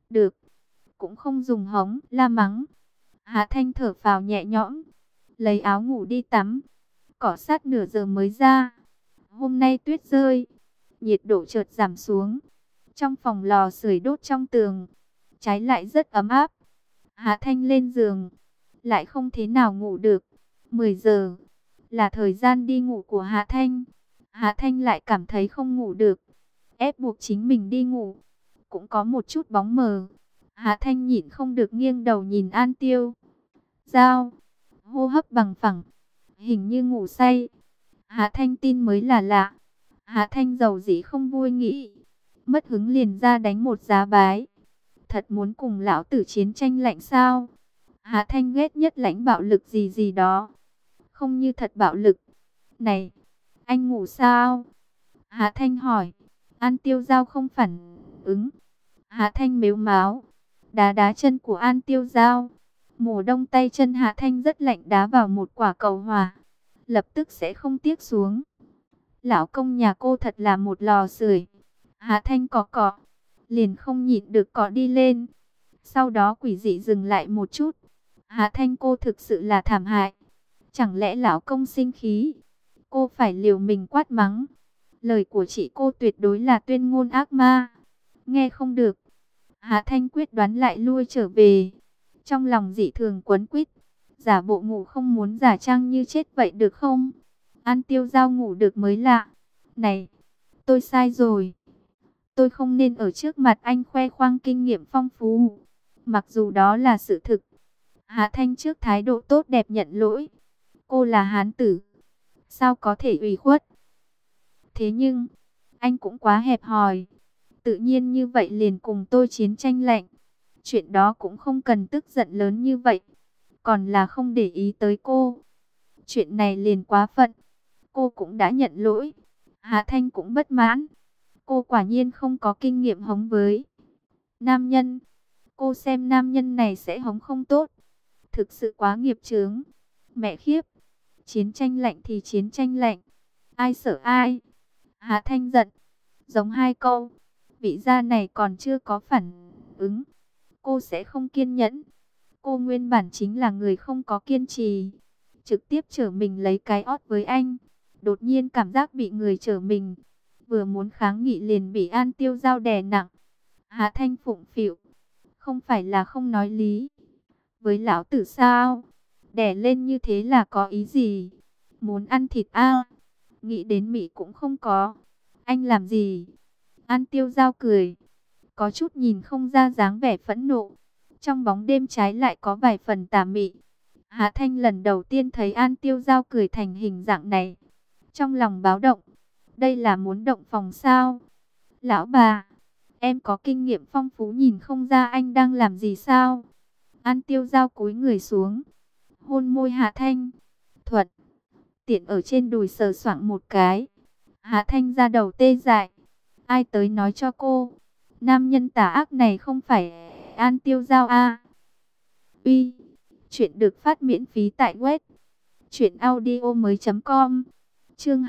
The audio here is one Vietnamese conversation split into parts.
Được, cũng không dùng hống, la mắng. Hạ Thanh thở phào nhẹ nhõm, lấy áo ngủ đi tắm, cọ sát nửa giờ mới ra. Hôm nay tuyết rơi, nhiệt độ chợt giảm xuống. Trong phòng lò sưởi đốt trong tường, trái lại rất ấm áp. Hạ Thanh lên giường, lại không thế nào ngủ được. 10 giờ là thời gian đi ngủ của Hạ Thanh. Hạ Thanh lại cảm thấy không ngủ được, ép buộc chính mình đi ngủ. Cũng có một chút bóng mờ. Hạ Thanh nhịn không được nghiêng đầu nhìn An Tiêu Giao, hô hấp bằng phẳng, hình như ngủ say. Hạ Thanh tin mới là lạ. Hạ Thanh giàu dĩ không vui nghĩ, mất hứng liền ra đánh một giá bái. Thật muốn cùng lão tử chiến tranh lạnh sao? Hạ Thanh ghét nhất lãnh bạo lực gì gì đó, không như thật bạo lực. Này, anh ngủ sao? Hạ Thanh hỏi. An Tiêu Giao không phản ứng. Hạ Thanh mếu máo, đá đá chân của An Tiêu Giao. Mùa đông tay chân Hạ Thanh rất lạnh, đá vào một quả cầu hỏa, lập tức sẽ không tiếc xuống. Lão công nhà cô thật là một lò sưởi. Hạ Thanh cọ cọ, liền không nhịn được cọ đi lên. Sau đó quỷ dị dừng lại một chút. Hạ Thanh, cô thực sự là thảm hại. Chẳng lẽ lão công sinh khí? Cô phải liều mình quát mắng. Lời của chị cô tuyệt đối là tuyên ngôn ác ma. Nghe không được. Hạ Thanh quyết đoán lại lui trở về. Trong lòng dị thường quấn quýt, giả bộ ngủ không muốn giả trang như chết vậy được không? An Tiêu Giao ngủ được mới lạ. Này, tôi sai rồi. Tôi không nên ở trước mặt anh khoe khoang kinh nghiệm phong phú. Mặc dù đó là sự thực. Hạ Thanh trước thái độ tốt đẹp nhận lỗi. Cô là hán tử, sao có thể ủy khuất? Thế nhưng, anh cũng quá hẹp hòi. Tự nhiên như vậy liền cùng tôi chiến tranh lạnh. Chuyện đó cũng không cần tức giận lớn như vậy. Còn là không để ý tới cô. Chuyện này liền quá phận. Cô cũng đã nhận lỗi. Hạ Thanh cũng bất mãn. Cô quả nhiên không có kinh nghiệm hống với nam nhân. Cô xem nam nhân này sẽ hống không tốt. Thực sự quá nghiệp chướng. Mẹ khiếp. Chiến tranh lạnh thì chiến tranh lạnh, ai sợ ai? Hạ Thanh giận, giống hai câu. Vị gia này còn chưa có phản ứng, cô sẽ không kiên nhẫn. Cô nguyên bản chính là người không có kiên trì, trực tiếp trở mình lấy cái ót với anh. Đột nhiên cảm giác bị người trở mình, vừa muốn kháng nghị liền bị An Tiêu Giao đè nặng. Hạ Thanh phụng phịu, không phải là không nói lý với lão tử sao? Đè lên như thế là có ý gì? Muốn ăn thịt a? Nghĩ đến Mỹ cũng không có. Anh làm gì? An Tiêu Giao cười, có chút nhìn không ra dáng vẻ phẫn nộ. Trong bóng đêm trái lại có vài phần tà mị. Hạ Thanh lần đầu tiên thấy An Tiêu Giao cười thành hình dạng này. Trong lòng báo động. Đây là muốn động phòng sao? Lão bà, em có kinh nghiệm phong phú nhìn không ra anh đang làm gì sao? An Tiêu Giao cúi người xuống, hôn môi Hạ Thanh. Thuận tiện ở trên đùi sờ soạng một cái. Hạ Thanh ra đầu tê dại. Ai tới nói cho cô? Nam nhân tà ác này không phải An Tiêu Giao a? Uy, chuyện được phát miễn phí tại web truyệnaudiomoi.com. Chương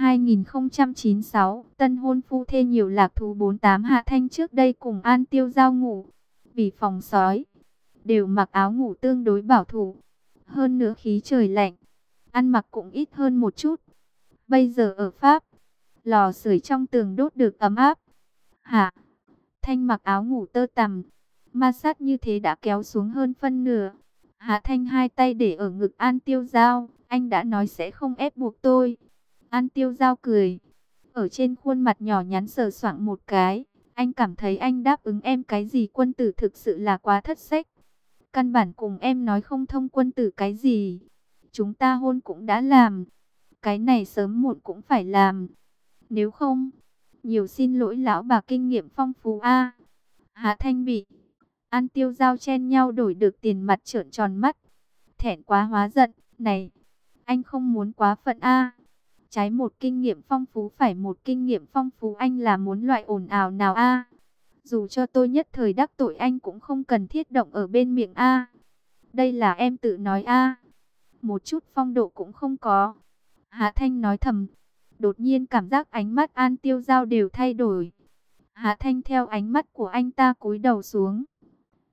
2096, tân hôn phu thê nhiều lạc thú 48. Hạ Thanh trước đây cùng An Tiêu Giao ngủ, vì phòng sói, đều mặc áo ngủ tương đối bảo thủ. Hơn nữa khí trời lạnh, ăn mặc cũng ít hơn một chút. Bây giờ ở Pháp, lò sưởi trong tường đốt được ấm áp. Hạ Thanh mặc áo ngủ tơ tằm, ma sát như thế đã kéo xuống hơn phân nửa. Hạ Thanh hai tay để ở ngực An Tiêu Giao. Anh đã nói sẽ không ép buộc tôi. An Tiêu Giao cười, ở trên khuôn mặt nhỏ nhắn sờ soạng một cái. Anh cảm thấy anh đáp ứng em cái gì quân tử thực sự là quá thất sách. Căn bản cùng em nói không thông quân tử cái gì. Chúng ta hôn cũng đã làm, cái này sớm muộn cũng phải làm. Nếu không, nhiều xin lỗi lão bà kinh nghiệm phong phú a. Hạ Thanh bị An Tiêu Giao chen nhau đổi được tiền mặt trợn tròn mắt. Thẹn quá hóa giận, này, anh không muốn quá phận a. Trái một kinh nghiệm phong phú phải một kinh nghiệm phong phú, anh là muốn loại ồn ào nào a? Dù cho tôi nhất thời đắc tội anh cũng không cần thiết động ở bên miệng a. Đây là em tự nói a. Một chút phong độ cũng không có. Hạ Thanh nói thầm. Đột nhiên cảm giác ánh mắt An Tiêu Giao đều thay đổi. Hạ Thanh theo ánh mắt của anh ta cúi đầu xuống.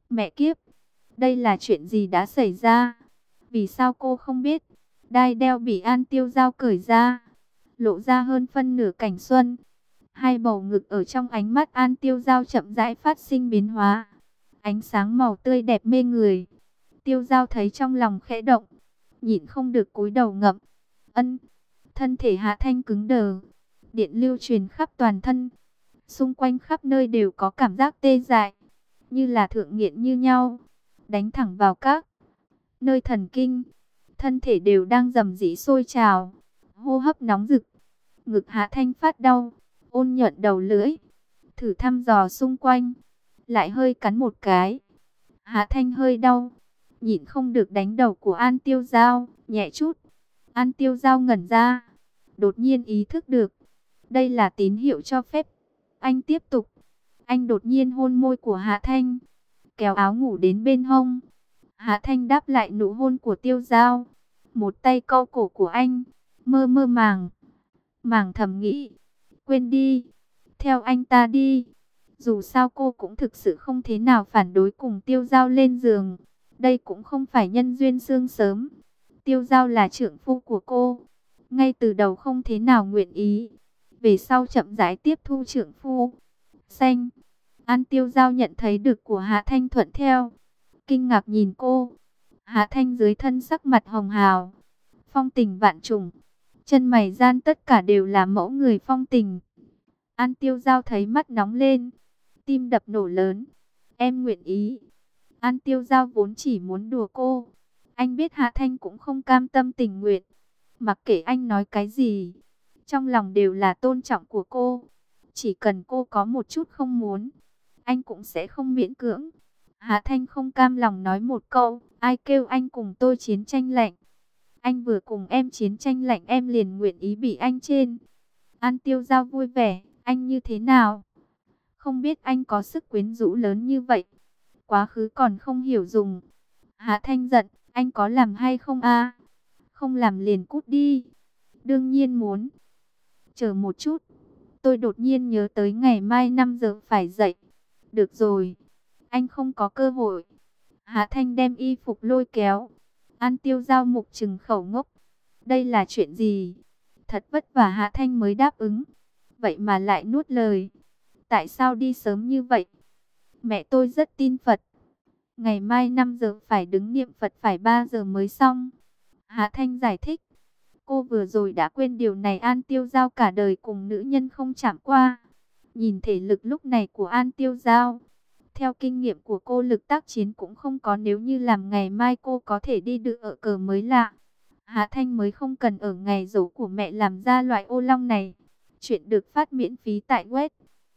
Mẹ kiếp, đây là chuyện gì đã xảy ra? Vì sao cô không biết? Đai đeo bị An Tiêu Dao cởi ra, lộ ra hơn phân nửa cảnh xuân. Hai bầu ngực ở trong ánh mắt An Tiêu Dao chậm rãi phát sinh biến hóa. Ánh sáng màu tươi đẹp mê người. Tiêu Dao thấy trong lòng khẽ động, nhịn không được cúi đầu ngậm. Ân, thân thể Hạ Thanh cứng đờ, điện lưu truyền khắp toàn thân. Xung quanh khắp nơi đều có cảm giác tê dại, như là thượng nghiện như nhau, đánh thẳng vào các nơi thần kinh. Thân thể đều đang rầm rĩ sôi trào, hô hấp nóng rực. Ngực Hạ Thanh phát đau, ôn nhuận đầu lưỡi, thử thăm dò xung quanh, lại hơi cắn một cái. Hạ Thanh hơi đau, nhịn không được đánh đầu của An Tiêu Dao, nhẹ chút. An Tiêu Dao ngẩn ra, đột nhiên ý thức được, đây là tín hiệu cho phép anh tiếp tục. Anh đột nhiên hôn môi của Hạ Thanh, kéo áo ngủ đến bên hông. Hạ Thanh đáp lại nụ hôn của Tiêu Dao, một tay câu cổ của anh, mơ mơ màng màng thầm nghĩ, quên đi, theo anh ta đi. Dù sao cô cũng thực sự không thế nào phản đối cùng Tiêu Dao lên giường. Đây cũng không phải nhân duyên xương sớm. Tiêu Dao là trượng phu của cô, ngay từ đầu không thế nào nguyện ý, về sau chậm rãi tiếp thu trượng phu. Xanh, An Tiêu Dao nhận thấy được của Hạ Thanh thuận theo, kinh ngạc nhìn cô. Hạ Thanh dưới thân sắc mặt hồng hào, phong tình vạn trùng, chân mày gian tất cả đều là mẫu người phong tình. An Tiêu Dao thấy mắt nóng lên, tim đập nổ lớn. Em nguyện ý. An Tiêu Dao vốn chỉ muốn đùa cô. Anh biết Hạ Thanh cũng không cam tâm tình nguyện. Mặc kệ anh nói cái gì, trong lòng đều là tôn trọng của cô. Chỉ cần cô có một chút không muốn, anh cũng sẽ không miễn cưỡng. Hạ Thanh không cam lòng nói một câu, ai kêu anh cùng tôi chiến tranh lạnh. Anh vừa cùng em chiến tranh lạnh em liền nguyện ý bị anh trên. An Tiêu Dao vui vẻ, anh như thế nào? Không biết anh có sức quyến rũ lớn như vậy. Quá khứ còn không hiểu dùng. Hạ Thanh giận, anh có làm hay không a? Không làm liền cút đi. Đương nhiên muốn. Chờ một chút. Tôi đột nhiên nhớ tới ngày mai 5 giờ phải dậy. Được rồi. Anh không có cơ hội. Hạ Thanh đem y phục lôi kéo. An Tiêu Dao mục trừng khẩu ngốc. Đây là chuyện gì? Thật vất vả Hạ Thanh mới đáp ứng. Vậy mà lại nuốt lời. Tại sao đi sớm như vậy? Mẹ tôi rất tin Phật. Ngày mai 5 giờ phải đứng niệm Phật, phải 3 giờ mới xong. Hạ Thanh giải thích. Cô vừa rồi đã quên điều này. An Tiêu Dao cả đời cùng nữ nhân không chạm qua. Nhìn thể lực lúc này của An Tiêu Dao, theo kinh nghiệm của cô lực tác chiến cũng không có, nếu như làm ngày mai cô có thể đi đự ở cờ mới lạ. Hạ Thanh mới không cần ở ngày giỗ của mẹ làm ra loại ô long này. Chuyện được phát miễn phí tại web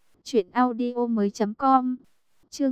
truyệnaudiomoi.com. Chương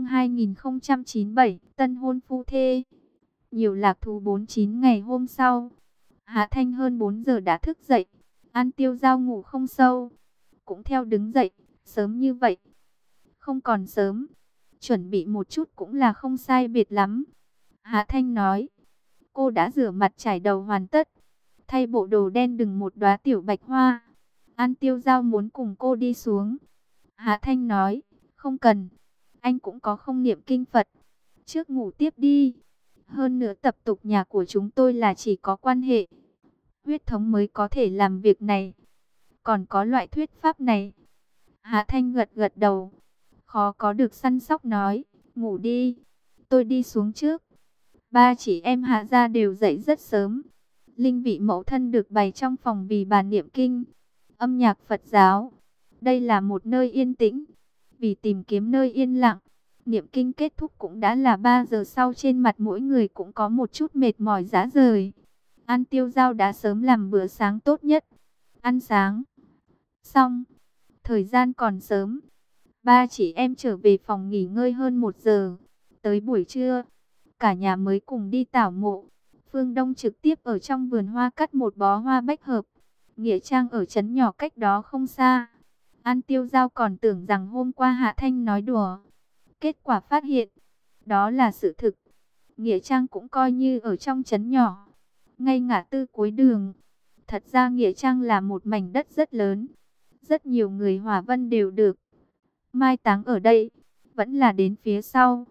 2097, tân hôn phu thê. Nhiều lạc thú 49 ngày hôm sau, Hạ Thanh hơn 4 giờ đã thức dậy. An Tiêu Dao ngủ không sâu, cũng theo đứng dậy. Sớm như vậy? Không còn sớm, chuẩn bị một chút cũng là không sai biệt lắm. Hạ Thanh nói. Cô đã rửa mặt chải đầu hoàn tất, thay bộ đồ đen đừng một đóa tiểu bạch hoa. An Tiêu Dao muốn cùng cô đi xuống. Hạ Thanh nói, không cần, anh cũng có không niệm kinh Phật. Trước ngủ tiếp đi. Hơn nữa tập tục nhà của chúng tôi là chỉ có quan hệ huyết thống mới có thể làm việc này. Còn có loại thuyết pháp này. Hạ Thanh gật gật đầu, khó có được săn sóc nói, ngủ đi, tôi đi xuống trước. Ba chị em Hạ gia đều dậy rất sớm. Linh vị mẫu thân được bày trong phòng vì bà niệm kinh, âm nhạc Phật giáo. Đây là một nơi yên tĩnh. Vì tìm kiếm nơi yên lặng, niệm kinh kết thúc cũng đã là 3 giờ sau. Trên mặt mỗi người cũng có một chút mệt mỏi rã rời. An Tiêu Dao đã sớm làm bữa sáng tốt nhất. Ăn sáng xong, thời gian còn sớm, ba chị em trở về phòng nghỉ ngơi hơn 1 giờ. Tới buổi trưa, cả nhà mới cùng đi tảo mộ. Phương Đông trực tiếp ở trong vườn hoa cắt một bó hoa bách hợp. Nghĩa trang ở trấn nhỏ cách đó không xa. An Tiêu Dao còn tưởng rằng hôm qua Hạ Thanh nói đùa. Kết quả phát hiện, đó là sự thực. Nghĩa trang cũng coi như ở trong trấn nhỏ, ngay ngã tư cuối đường. Thật ra Nghĩa trang là một mảnh đất rất lớn. Rất nhiều người Hòa Vân đều được mai táng ở đây. Vẫn là đến phía sau,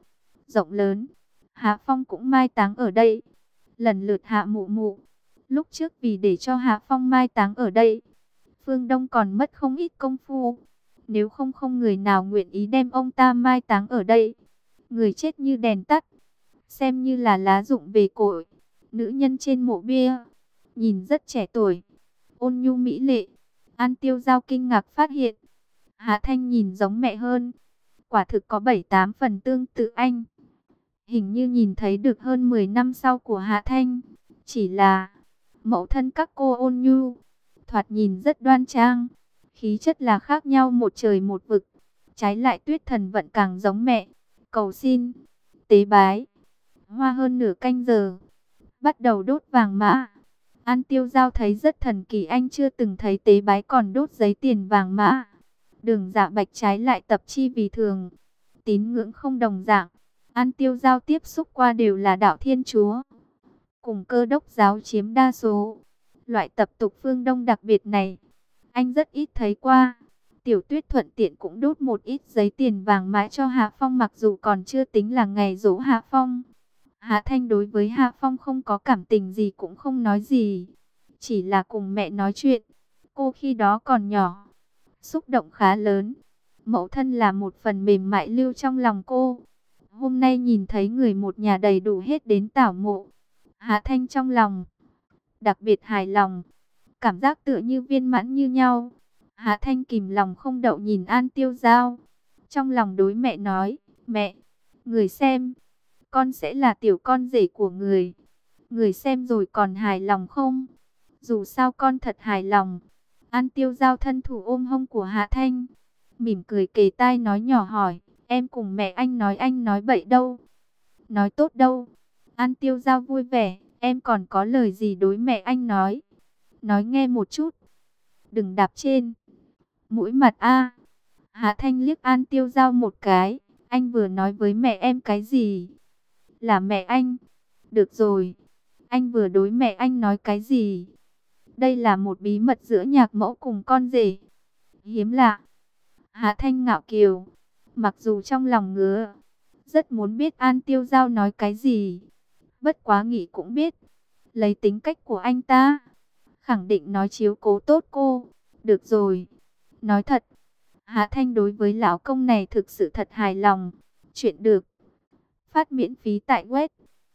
rộng lớn. Hạ Phong cũng mai táng ở đây. Lần lượt Hạ Mụ Mụ. Lúc trước vì để cho Hạ Phong mai táng ở đây, Phương Đông còn mất không ít công phu. Nếu không người nào nguyện ý đem ông ta mai táng ở đây. Người chết như đèn tắt, xem như là lá rụng về cội. Nữ nhân trên mộ bia, nhìn rất trẻ tuổi, ôn nhu mỹ lệ. An Tiêu Giao kinh ngạc phát hiện, Hạ Thanh nhìn giống mẹ hơn. Quả thực có 7-8 phần tương tự anh. Hình như nhìn thấy được hơn 10 năm sau của Hạ Thanh. Chỉ là mẫu thân các cô ôn nhu, thoạt nhìn rất đoan trang. Khí chất là khác nhau một trời một vực. Trái lại Tuyết Thần Vận càng giống mẹ. Cầu xin, tế bái. Hoa hơn nửa canh giờ, bắt đầu đốt vàng mã. An Tiêu Giao thấy rất thần kỳ, anh chưa từng thấy tế bái còn đốt giấy tiền vàng mã. Đường Dạ Bạch trái lại tập chi vì thường. Tín ngưỡng không đồng dạng. An Tiêu Giao tiếp xúc qua đều là đạo Thiên Chúa, cùng Cơ Đốc giáo chiếm đa số. Loại tập tục phương Đông đặc biệt này, anh rất ít thấy qua. Tiểu Tuyết thuận tiện cũng đốt một ít giấy tiền vàng mã cho Hạ Phong, mặc dù còn chưa tính là ngày giỗ Hạ Phong. Hạ Thanh đối với Hạ Phong không có cảm tình gì, cũng không nói gì. Chỉ là cùng mẹ nói chuyện. Cô khi đó còn nhỏ, xúc động khá lớn. Mẫu thân là một phần mềm mại lưu trong lòng cô. Hôm nay nhìn thấy người một nhà đầy đủ hết đến tảo mộ, Hạ Thanh trong lòng đặc biệt hài lòng. Cảm giác tựa như viên mãn như nhau. Hạ Thanh kìm lòng không đậu nhìn An Tiêu Giao. Trong lòng đối mẹ nói, mẹ, người xem, con sẽ là tiểu con rể của người. Người xem rồi còn hài lòng không? Dù sao con thật hài lòng. An Tiêu Giao thân thủ ôm hông của Hạ Thanh, mỉm cười kề tai nói nhỏ hỏi, em cùng mẹ anh nói bậy đâu? Nói tốt đâu? An Tiêu Giao vui vẻ, em còn có lời gì đối mẹ anh nói? Nói nghe một chút. Đừng đạp trên mũi mặt a. Hạ Thanh liếc An Tiêu Giao một cái, anh vừa nói với mẹ em cái gì? Là mẹ anh. Được rồi, anh vừa đối mẹ anh nói cái gì? Đây là một bí mật giữa nhạc mẫu cùng con rể. Hiếm lạ. Hạ Thanh ngạo kiều, mặc dù trong lòng ngứa, rất muốn biết An Tiêu Giao nói cái gì. Bất quá nghĩ cũng biết, lấy tính cách của anh ta, khẳng định nói chiếu cố tốt cô. Được rồi, nói thật, Hạ Thanh đối với lão công này thực sự thật hài lòng. Chuyện được phát miễn phí tại web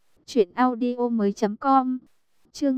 truyệnaudiomoi.com. Chương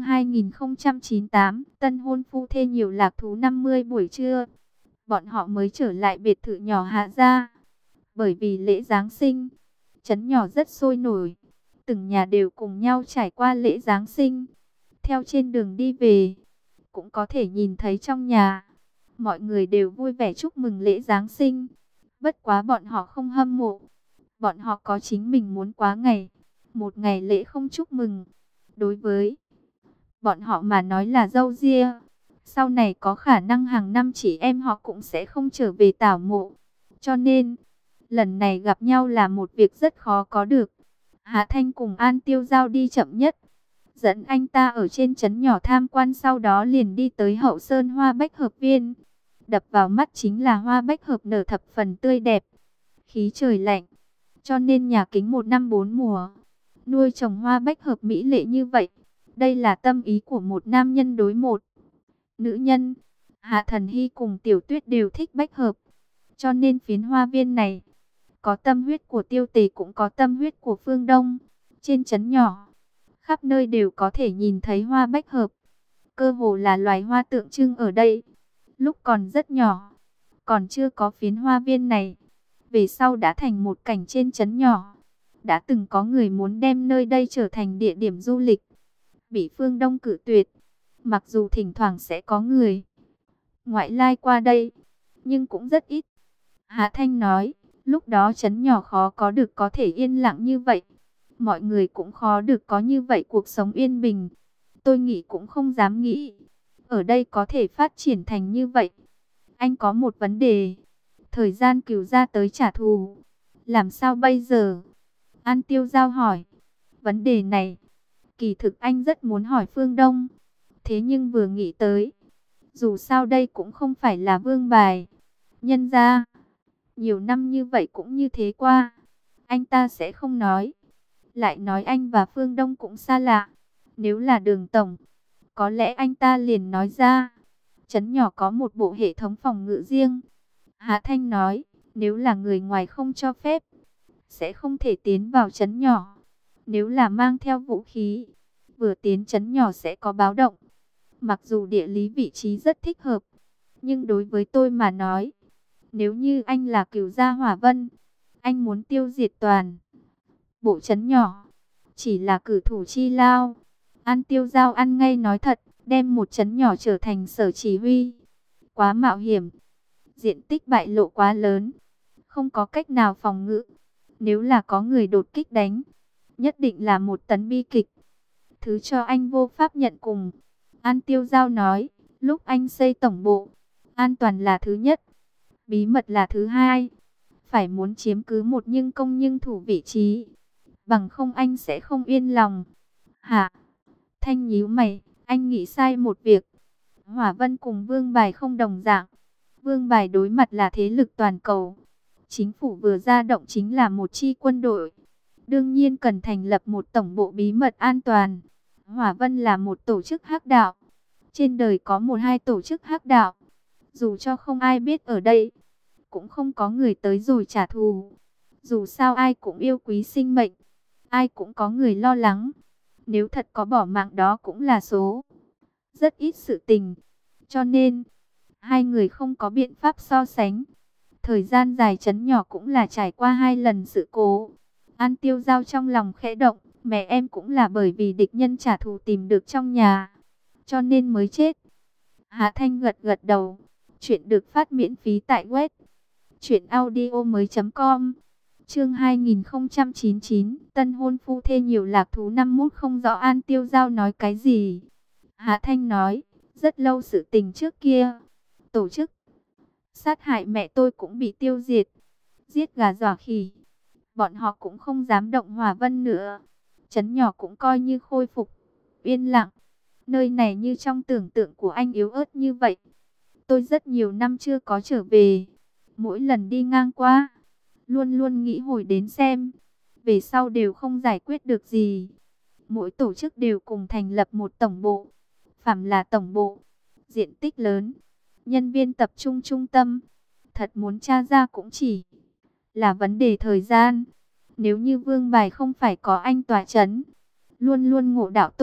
2098, tân hôn phu thê nhiều lạc thú 50 buổi trưa. Bọn họ mới trở lại biệt thự nhỏ Hạ gia. Bởi vì lễ Giáng sinh, trấn nhỏ rất sôi nổi. Từng nhà đều cùng nhau trải qua lễ Giáng sinh. Theo trên đường đi về, cũng có thể nhìn thấy trong nhà, mọi người đều vui vẻ chúc mừng lễ Giáng sinh. Bất quá bọn họ không hâm mộ. Bọn họ có chính mình muốn quá ngày. Một ngày lễ không chúc mừng, đối với bọn họ mà nói là râu ria. Sau này có khả năng hàng năm chị em họ cũng sẽ không trở về tảo mộ. Cho nên, lần này gặp nhau là một việc rất khó có được. Hạ Thanh cùng An Tiêu Giao đi chậm nhất, dẫn anh ta ở trên trấn nhỏ tham quan, sau đó liền đi tới Hậu Sơn Hoa Bách Hợp Viên. Đập vào mắt chính là hoa bách hợp nở thập phần tươi đẹp. Khí trời lạnh, cho nên nhà kính 1 năm 4 mùa nuôi trồng hoa bách hợp mỹ lệ như vậy. Đây là tâm ý của một nam nhân đối một nữ nhân. Hạ Thần Hy cùng Tiểu Tuyết đều thích bách hợp, cho nên phiến hoa viên này có tâm huyết của Tiêu Tề, cũng có tâm huyết của Phương Đông. Trên trấn nhỏ, khắp nơi đều có thể nhìn thấy hoa bách hợp, cơ hồ là loài hoa tượng trưng ở đây. Lúc còn rất nhỏ, còn chưa có phiến hoa viên này, về sau đã thành một cảnh trên trấn nhỏ. Đã từng có người muốn đem nơi đây trở thành địa điểm du lịch, bị Phương Đông cự tuyệt. Mặc dù thỉnh thoảng sẽ có người ngoại lai qua đây, nhưng cũng rất ít. Hạ Thanh nói, lúc đó trấn nhỏ khó có được có thể yên lặng như vậy. Mọi người cũng khó được có như vậy cuộc sống yên bình. Tôi nghĩ cũng không dám nghĩ ở đây có thể phát triển thành như vậy. Anh có một vấn đề, thời gian Cửu gia tới trả thù, làm sao bây giờ? An Tiêu Giao hỏi. Vấn đề này, kỳ thực anh rất muốn hỏi Phương Đông. Thế nhưng vừa nghĩ tới, dù sao đây cũng không phải là vương bài. Nhân ra, nhiều năm như vậy cũng như thế qua. anh ta sẽ không nói. Lại nói anh và Phương Đông cũng xa lạ. Nếu là Đường tổng, có lẽ anh ta liền nói ra. Trấn nhỏ có một bộ hệ thống phòng ngự riêng. Hạ Thanh nói, nếu là người ngoài không cho phép, sẽ không thể tiến vào trấn nhỏ. Nếu là mang theo vũ khí, vừa tiến trấn nhỏ sẽ có báo động. Mặc dù địa lý vị trí rất thích hợp, nhưng đối với tôi mà nói, nếu như anh là Cửu Gia Hỏa Vân, anh muốn tiêu diệt toàn bộ trấn nhỏ, chỉ là cử thủ chi lao. An Tiêu Giao ăn ngay nói thật, đem một trấn nhỏ trở thành sở chỉ huy. Quá mạo hiểm, diện tích bại lộ quá lớn, không có cách nào phòng ngự. Nếu là có người đột kích đánh, nhất định là một tấn bi kịch. Thứ cho anh vô pháp nhận cùng. An Tiêu Giao nói, lúc anh xây tổng bộ, an toàn là thứ nhất, bí mật là thứ hai. Phải muốn chiếm cứ một nhưng công nhưng thủ vị trí, bằng không anh sẽ không yên lòng. Hả? Thanh nhíu mày, anh nghĩ sai một việc. Hỏa Vân cùng Vương Bài không đồng dạng. Vương Bài đối mặt là thế lực toàn cầu. Chính phủ vừa ra động chính là một chi quân đội. Đương nhiên cần thành lập một tổng bộ bí mật an toàn. Hỏa Vân là một tổ chức hắc đạo. Trên đời có một hai tổ chức hắc đạo. Dù cho không ai biết ở đây, cũng không có người tới rồi trả thù. Dù sao ai cũng yêu quý sinh mệnh, ai cũng có người lo lắng. Nếu thật có bỏ mạng đó cũng là số rất ít sự tình. Cho nên, hai người không có biện pháp so sánh. Thời gian dài trấn nhỏ cũng là trải qua 2 lần sự cố. An Tiêu Giao trong lòng khẽ động, mẹ em cũng là bởi vì địch nhân trả thù tìm được trong nhà, cho nên mới chết. Hạ Thanh gật gật đầu. Chuyện được phát miễn phí tại web truyệnaudiomoi.com. Chương 2099, tân hôn phu thê nhiều lạc thú 51 không rõ An Tiêu Giao nói cái gì. Hạ Thanh nói, rất lâu sự tình trước kia, tổ chức sát hại mẹ tôi cũng bị tiêu diệt, giết gà dọa khỉ. Bọn họ cũng không dám động Hỏa Vân nữa. Trấn nhỏ cũng coi như khôi phục yên lặng. Nơi này như trong tưởng tượng của anh yếu ớt như vậy. Tôi rất nhiều năm chưa có trở về. Mỗi lần đi ngang qua, luôn luôn nghĩ hồi đến xem. Về sau đều không giải quyết được gì. Mỗi tổ chức đều cùng thành lập một tổng bộ. Phàm là tổng bộ, diện tích lớn, nhân viên tập trung trung tâm. Thật muốn tra ra cũng chỉ là vấn đề thời gian. Nếu như Vương Bài không phải có anh tòa chấn, luôn luôn ngộ đạo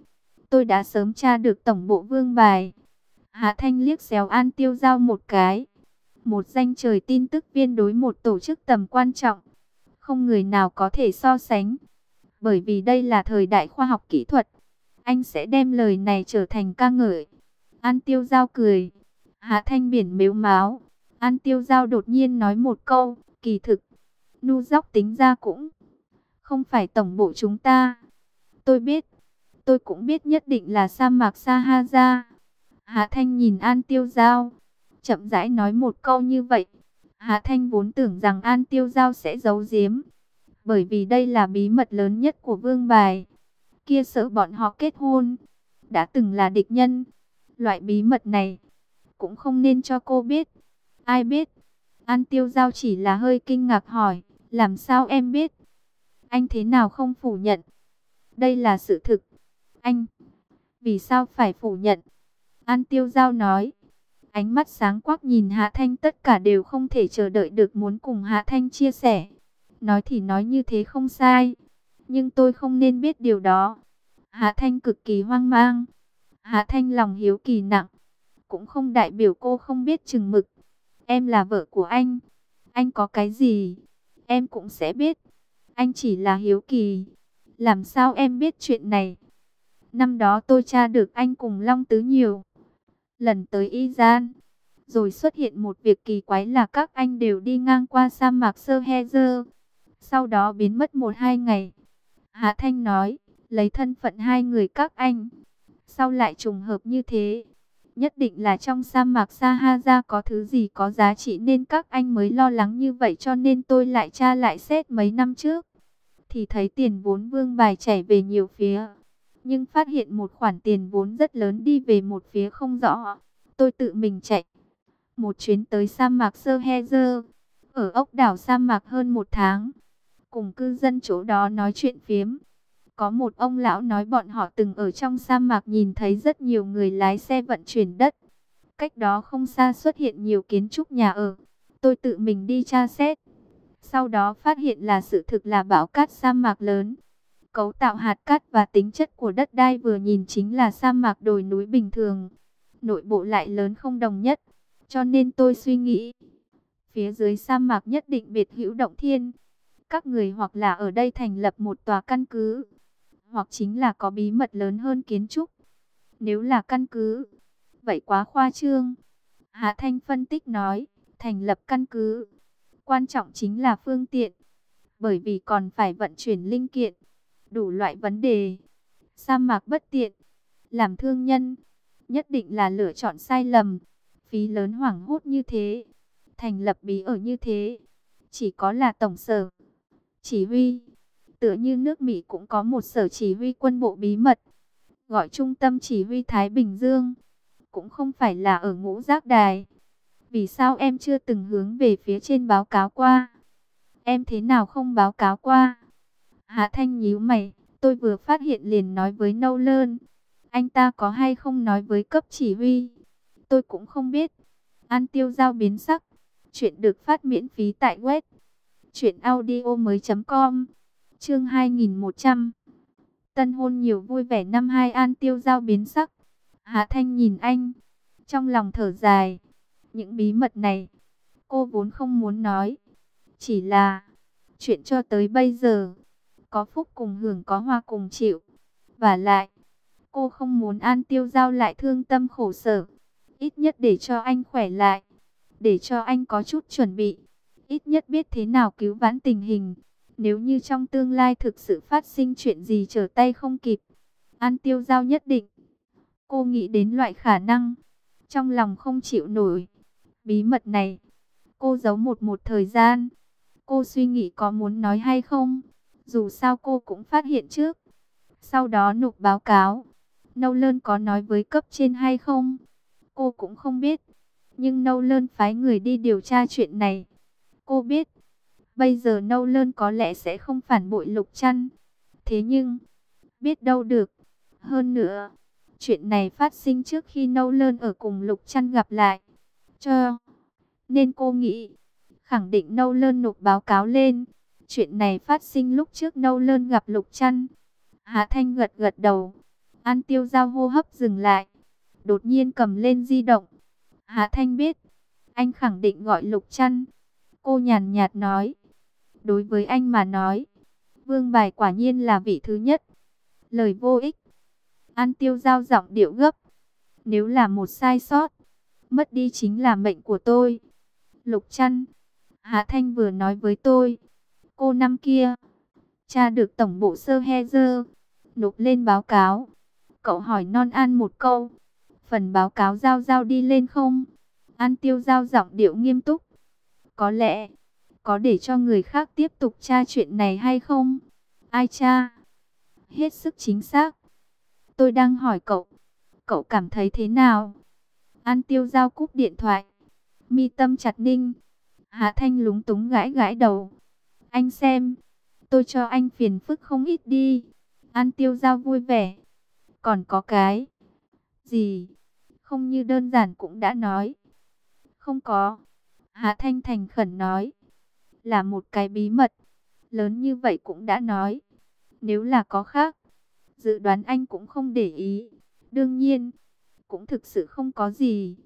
tôi đã sớm tra được tổng bộ Vương Bài. Hạ Thanh liếc xéo An Tiêu Giao một cái. Một danh trời tin tức viên đối một tổ chức tầm quan trọng, không người nào có thể so sánh. Bởi vì đây là thời đại khoa học kỹ thuật, anh sẽ đem lời này trở thành ca ngợi. An Tiêu Giao cười. Hạ Thanh biển mếu máo. An Tiêu Giao đột nhiên nói một câu, kỳ thực, nu dóc tính ra cũng không phải tổng bộ chúng ta. Tôi biết, tôi cũng biết nhất định là sa mạc Sahara. Hạ Thanh nhìn An Tiêu Giao, chậm rãi nói một câu như vậy. Hạ Thanh vốn tưởng rằng An Tiêu Giao sẽ giấu giếm, bởi vì đây là bí mật lớn nhất của Vương Bài. Kia sợ bọn họ kết hôn, đã từng là địch nhân. Loại bí mật này cũng không nên cho cô biết. Ai biết? An Tiêu Giao chỉ là hơi kinh ngạc hỏi, làm sao em biết? Anh thế nào không phủ nhận? Đây là sự thực. Anh, vì sao phải phủ nhận? An Tiêu Giao nói. Ánh mắt sáng quắc nhìn Hạ Thanh, tất cả đều không thể chờ đợi được muốn cùng Hạ Thanh chia sẻ. Nói thì nói như thế không sai, nhưng tôi không nên biết điều đó. Hạ Thanh cực kỳ hoang mang. Hạ Thanh lòng hiếu kỳ nặng, cũng không đại biểu cô không biết chừng mực. Em là vợ của anh có cái gì, em cũng sẽ biết. Anh chỉ là hiếu kỳ. Làm sao em biết chuyện này? Năm đó tôi tra được anh cùng Long Tứ nhiều lần tới Y Gian. Rồi xuất hiện một việc kỳ quái là các anh đều đi ngang qua sa mạc Sahel. Sau đó biến mất 1-2 ngày. Hạ Thanh nói, lấy thân phận hai người các anh, sao lại trùng hợp như thế? Nhất định là trong sa mạc Sahara có thứ gì có giá trị nên các anh mới lo lắng như vậy, cho nên tôi lại tra lại xét mấy năm trước. Thì thấy tiền vốn Vương Bài chảy về nhiều phía, nhưng phát hiện một khoản tiền vốn rất lớn đi về một phía không rõ. Tôi tự mình chạy một chuyến tới sa mạc Sahel, ở ốc đảo sa mạc hơn 1 tháng. cùng cư dân chỗ đó nói chuyện phiếm. Có một ông lão nói bọn họ từng ở trong sa mạc nhìn thấy rất nhiều người lái xe vận chuyển đất. Cách đó không xa xuất hiện nhiều kiến trúc nhà ở. Tôi tự mình đi tra xét. Sau đó phát hiện là sự thực là bão cát sa mạc lớn. Cấu tạo hạt cát và tính chất của đất đai vừa nhìn chính là sa mạc đồi núi bình thường. Nội bộ lại lớn không đồng nhất. Cho nên tôi suy nghĩ, phía dưới sa mạc nhất định biệt hữu động thiên. Các người hoặc là ở đây thành lập một tòa căn cứ, hoặc chính là có bí mật lớn hơn kiến trúc. Nếu là căn cứ, vậy quá khoa trương. Hạ Thanh phân tích nói, thành lập căn cứ, quan trọng chính là phương tiện. Bởi vì còn phải vận chuyển linh kiện, đủ loại vấn đề. Sa mạc bất tiện, làm thương nhân, nhất định là lựa chọn sai lầm. Phí lớn hoảng hốt như thế, thành lập bí ở như thế, chỉ có là tổng sở chỉ huy. Tựa như nước Mỹ cũng có một sở chỉ huy quân bộ bí mật, gọi Trung tâm Chỉ huy Thái Bình Dương, cũng không phải là ở Ngũ Giác Đài. Vì sao em chưa từng hướng về phía trên báo cáo qua? Em thế nào không báo cáo qua? Hạ Thanh nhíu mày, tôi vừa phát hiện liền nói với Nolan. Anh ta có hay không nói với cấp chỉ huy? Tôi cũng không biết. An Tiêu Giao biến sắc. Chuyện được phát miễn phí tại web truyệnaudiomoi.com. Chương 2100. Tân hôn nhiều vui vẻ năm 2. An Tiêu Giao biến sắc. Hạ Thanh nhìn anh, trong lòng thở dài. Những bí mật này, cô vốn không muốn nói. Chỉ là, chuyện cho tới bây giờ, có phúc cùng hưởng có hoa cùng chịu. Và lại, cô không muốn An Tiêu Giao lại thương tâm khổ sở. Ít nhất để cho anh khỏe lại, để cho anh có chút chuẩn bị. Ít nhất biết thế nào cứu vãn tình hình. Nếu như trong tương lai thực sự phát sinh chuyện gì trở tay không kịp, An Tiêu Giao nhất định. Cô nghĩ đến loại khả năng, trong lòng không chịu nổi. Bí mật này, cô giấu một thời gian. Cô suy nghĩ có muốn nói hay không. Dù sao cô cũng phát hiện trước, sau đó nộp báo cáo. Nolan có nói với cấp trên hay không, cô cũng không biết. Nhưng Nolan phái người đi điều tra chuyện này, cô biết. Bây giờ Nolan có lẽ sẽ không phản bội Lục Trăn. Thế nhưng, biết đâu được. Hơn nữa, chuyện này phát sinh trước khi Nolan ở cùng Lục Trăn gặp lại. Cho nên cô nghĩ, khẳng định Nolan nộp báo cáo lên. Chuyện này phát sinh lúc trước Nolan gặp Lục Trăn. Hạ Thanh gật gật đầu. An Tiêu Giao hô hấp dừng lại, đột nhiên cầm lên di động. Hạ Thanh biết, anh khẳng định gọi Lục Trăn. Cô nhàn nhạt nói, đối với anh mà nói, Vương Bài quả nhiên là vị thứ nhất. Lời vô ích. An Tiêu Giao giọng điệu gấp. Nếu là một sai sót, mất đi chính là mệnh của tôi. Lục Trăn, Hạ Thanh vừa nói với tôi, cô năm kia tra được tổng bộ sơ Heather, nộp lên báo cáo. Cậu hỏi Non An một câu, phần báo cáo giao đi lên không? An Tiêu Giao giọng điệu nghiêm túc. Có lẽ, có để cho người khác tiếp tục tra chuyện này hay không? Ai tra? Hết sức chính xác. Tôi đang hỏi cậu, cậu cảm thấy thế nào? An Tiêu Giao cúp điện thoại, mi tâm chặt ninh. Hạ Thanh lúng túng gãi gãi đầu. Anh xem, tôi cho anh phiền phức không ít đi. An Tiêu Giao vui vẻ. Còn có cái gì? Không như đơn giản cũng đã nói. Không có. Hạ Thanh thành khẩn nói. Là một cái bí mật. Lớn như vậy cũng đã nói. Nếu là có khác, dự đoán anh cũng không để ý. Đương nhiên, cũng thực sự không có gì.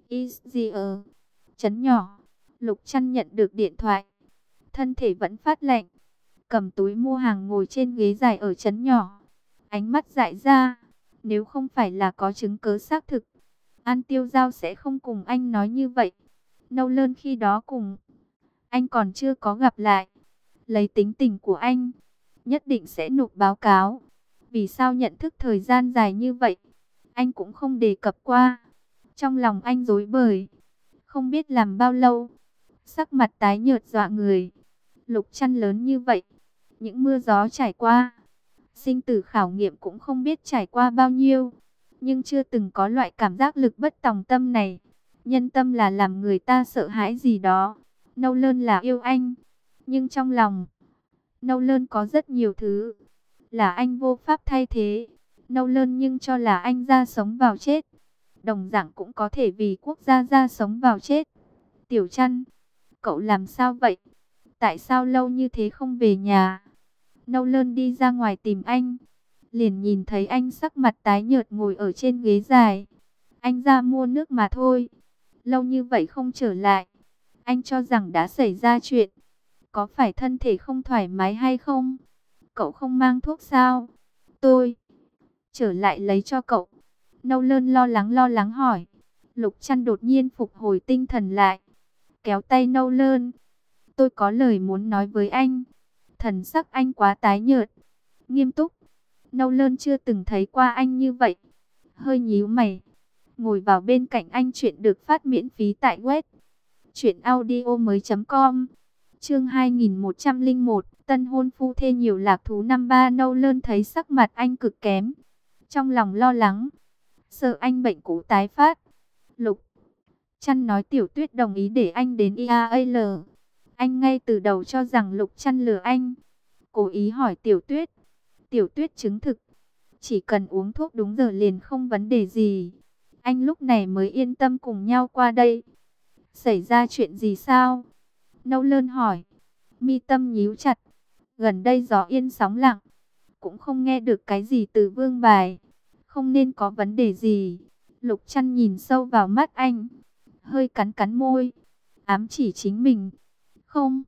Easier. Chấn nhỏ. Lục Trăn nhận được điện thoại. Thân thể vẫn phát lạnh. Cầm túi mua hàng ngồi trên ghế dài ở trấn nhỏ. Ánh mắt dại ra. Nếu không phải là có chứng cứ xác thực, An Tiêu Giao sẽ không cùng anh nói như vậy. Nolan khi đó cùng anh còn chưa có gặp lại. Lấy tính tình của anh, nhất định sẽ nộp báo cáo. Vì sao nhận thức thời gian dài như vậy, anh cũng không đề cập qua. Trong lòng anh rối bời, không biết làm bao lâu. Sắc mặt tái nhợt dọa người. Lục Trăn lớn như vậy, những mưa gió trải qua, sinh tử khảo nghiệm cũng không biết trải qua bao nhiêu, nhưng chưa từng có loại cảm giác lực bất tòng tâm này. Nhân tâm là làm người ta sợ hãi gì đó. Nolan là yêu anh, nhưng trong lòng Nâu Lơn có rất nhiều thứ là anh vô pháp thay thế. Nâu Lơn nhưng cho là anh ra sống vào chết. Đồng dạng cũng có thể vì quốc gia ra sống vào chết. Tiểu Trăn, cậu làm sao vậy? Tại sao lâu như thế không về nhà? Nâu Lơn đi ra ngoài tìm anh. Liền nhìn thấy anh sắc mặt tái nhợt ngồi ở trên ghế dài. Anh ra mua nước mà thôi. Lâu như vậy không trở lại. Anh cho rằng đã xảy ra chuyện. Có phải thân thể không thoải mái hay không? Cậu không mang thuốc sao? Tôi trở lại lấy cho cậu. Nâu Lơn lo lắng hỏi. Lục Trăn đột nhiên phục hồi tinh thần lại. Kéo tay Nâu Lơn. Tôi có lời muốn nói với anh. Thần sắc anh quá tái nhợt, nghiêm túc. Nâu Lơn chưa từng thấy qua anh như vậy. Hơi nhíu mày. Ngồi vào bên cạnh anh. Chuyện được phát miễn phí tại web truyệnaudiomoi.com. Chương 2101, tân hôn phu thê nhiều lạc thú. Năm ba. Nâu Lơn thấy sắc mặt anh cực kém, trong lòng lo lắng, sợ anh bệnh cũ tái phát. Lục Trăn nói Tiểu Tuyết đồng ý để anh đến IAL. Anh ngay từ đầu cho rằng Lục Trăn lừa anh, cố ý hỏi Tiểu Tuyết. Tiểu Tuyết chứng thực, chỉ cần uống thuốc đúng giờ liền không vấn đề gì. Anh lúc này mới yên tâm cùng nhau qua đây. Xảy ra chuyện gì sao? Nâu Lơn hỏi. Mi tâm nhíu chặt. Gần đây gió yên sóng lặng, cũng không nghe được cái gì từ Vương Bài. Không nên có vấn đề gì. Lục Trăn nhìn sâu vào mắt anh, hơi cắn cắn môi, ám chỉ chính mình. Không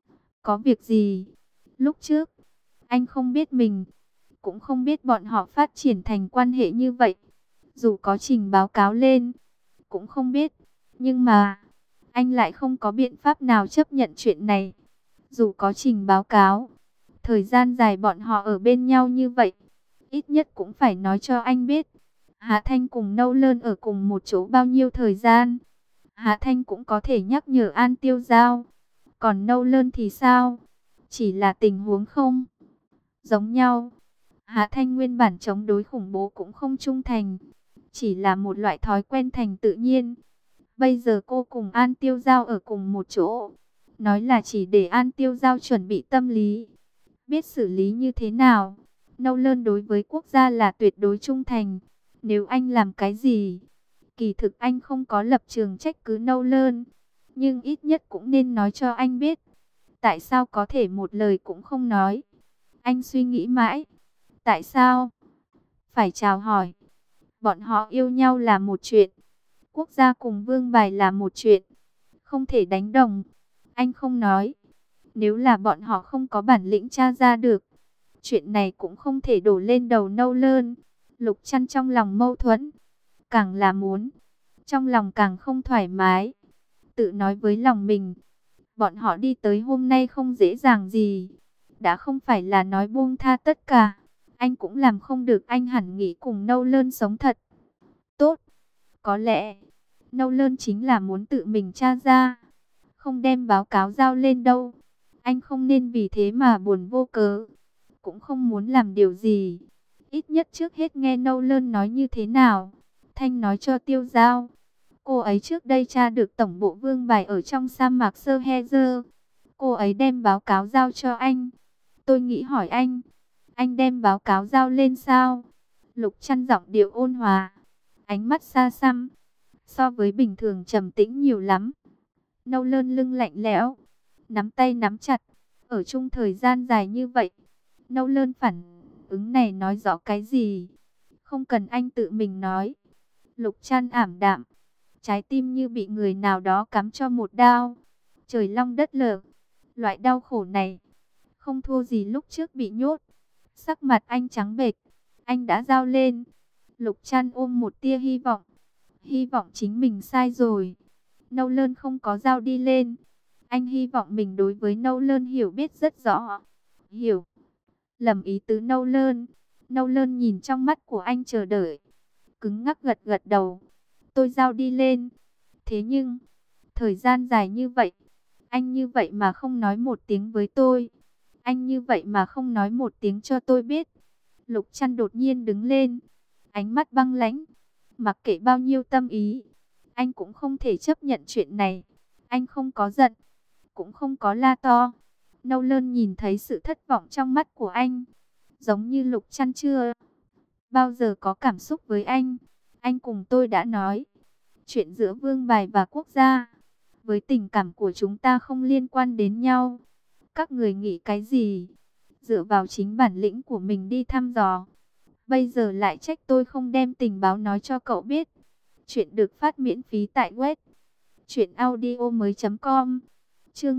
có việc gì. Lúc trước, anh không biết mình, cũng không biết bọn họ phát triển thành quan hệ như vậy. Dù có trình báo cáo lên, cũng không biết. Nhưng mà, anh lại không có biện pháp nào chấp nhận chuyện này. Dù có trình báo cáo, thời gian dài bọn họ ở bên nhau như vậy, ít nhất cũng phải nói cho anh biết. Hạ Thanh cùng Nâu Lơn ở cùng một chỗ bao nhiêu thời gian. Hạ Thanh cũng có thể nhắc nhở An Tiêu Giao. Còn Nâu Lơn thì sao? Chỉ là tình huống không giống nhau. Hạ Thanh nguyên bản chống đối khủng bố cũng không trung thành, chỉ là một loại thói quen thành tự nhiên. Bây giờ cô cùng An Tiêu Giao ở cùng một chỗ, nói là chỉ để An Tiêu Giao chuẩn bị tâm lý, biết xử lý như thế nào. Nâu Lơn đối với quốc gia là tuyệt đối trung thành. Nếu anh làm cái gì, kỳ thực anh không có lập trường trách cứ Nâu Lơn, nhưng ít nhất cũng nên nói cho anh biết. Tại sao có thể một lời cũng không nói? Anh suy nghĩ mãi. Tại sao phải chào hỏi? Bọn họ yêu nhau là một chuyện, quốc gia cùng Vương Bài là một chuyện, không thể đánh đồng. Anh không nói. Nếu là bọn họ không có bản lĩnh tra ra được, chuyện này cũng không thể đổ lên đầu Nâu Lơn. Lục Trăn trong lòng mâu thuẫn, càng là muốn, trong lòng càng không thoải mái. Tự nói với lòng mình, bọn họ đi tới hôm nay không dễ dàng gì. Đã không phải là nói buông tha tất cả, anh cũng làm không được. Anh hẳn nghĩ cùng Nâu Lơn sống thật tốt. Có lẽ Nâu Lơn chính là muốn tự mình tra ra, không đem báo cáo giao lên đâu. Anh không nên vì thế mà buồn vô cớ, cũng không muốn làm điều gì. Ít nhất trước hết nghe Nâu Lơn nói như thế nào. Thanh nói cho Tiêu Giao, cô ấy trước đây tra được tổng bộ Vương Bài ở trong sa mạc Sơ-He-Dơ. Cô ấy đem báo cáo giao cho anh. Tôi nghĩ hỏi anh đem báo cáo giao lên sao? Lục Trăn giọng điệu ôn hòa, ánh mắt xa xăm, so với bình thường trầm tĩnh nhiều lắm. Nâu Lơn lưng lạnh lẽo, nắm tay nắm chặt. Ở chung thời gian dài như vậy, Nâu Lơn phản ứng này nói rõ cái gì? Không cần anh tự mình nói. Lục Trăn ảm đạm, trái tim như bị người nào đó cắm cho một đao. Trời long đất lở. Loại đau khổ này không thua gì lúc trước bị nhốt. Sắc mặt anh trắng bệch. Anh đã giao lên. Lục Trăn ôm một tia hy vọng. Hy vọng chính mình sai rồi. Nâu Lơn không có giao đi lên. Anh hy vọng mình đối với Nâu Lơn hiểu biết rất rõ. Hiểu lầm ý tứ Nâu Lơn. Nâu Lơn nhìn trong mắt của anh chờ đợi, cứng ngắc gật gật đầu. Tôi giao đi lên. Thế nhưng, thời gian dài như vậy, anh như vậy mà không nói một tiếng với tôi. Anh như vậy mà không nói một tiếng cho tôi biết. Lục Trăn đột nhiên đứng lên, ánh mắt băng lãnh. Mặc kệ bao nhiêu tâm ý, anh cũng không thể chấp nhận chuyện này. Anh không có giận, cũng không có la to, Nâu Lơn nhìn thấy sự thất vọng trong mắt của anh. Giống như Lục Chăn chưa bao giờ có cảm xúc với anh. Anh cùng tôi đã nói. Chuyện giữa vương bài và quốc gia. Với tình cảm của chúng ta không liên quan đến nhau. Các người nghĩ cái gì? Dựa vào chính bản lĩnh của mình đi thăm dò. Bây giờ lại trách tôi không đem tình báo nói cho cậu biết. Chuyện được phát miễn phí tại web truyệnaudiomoi.com. Chương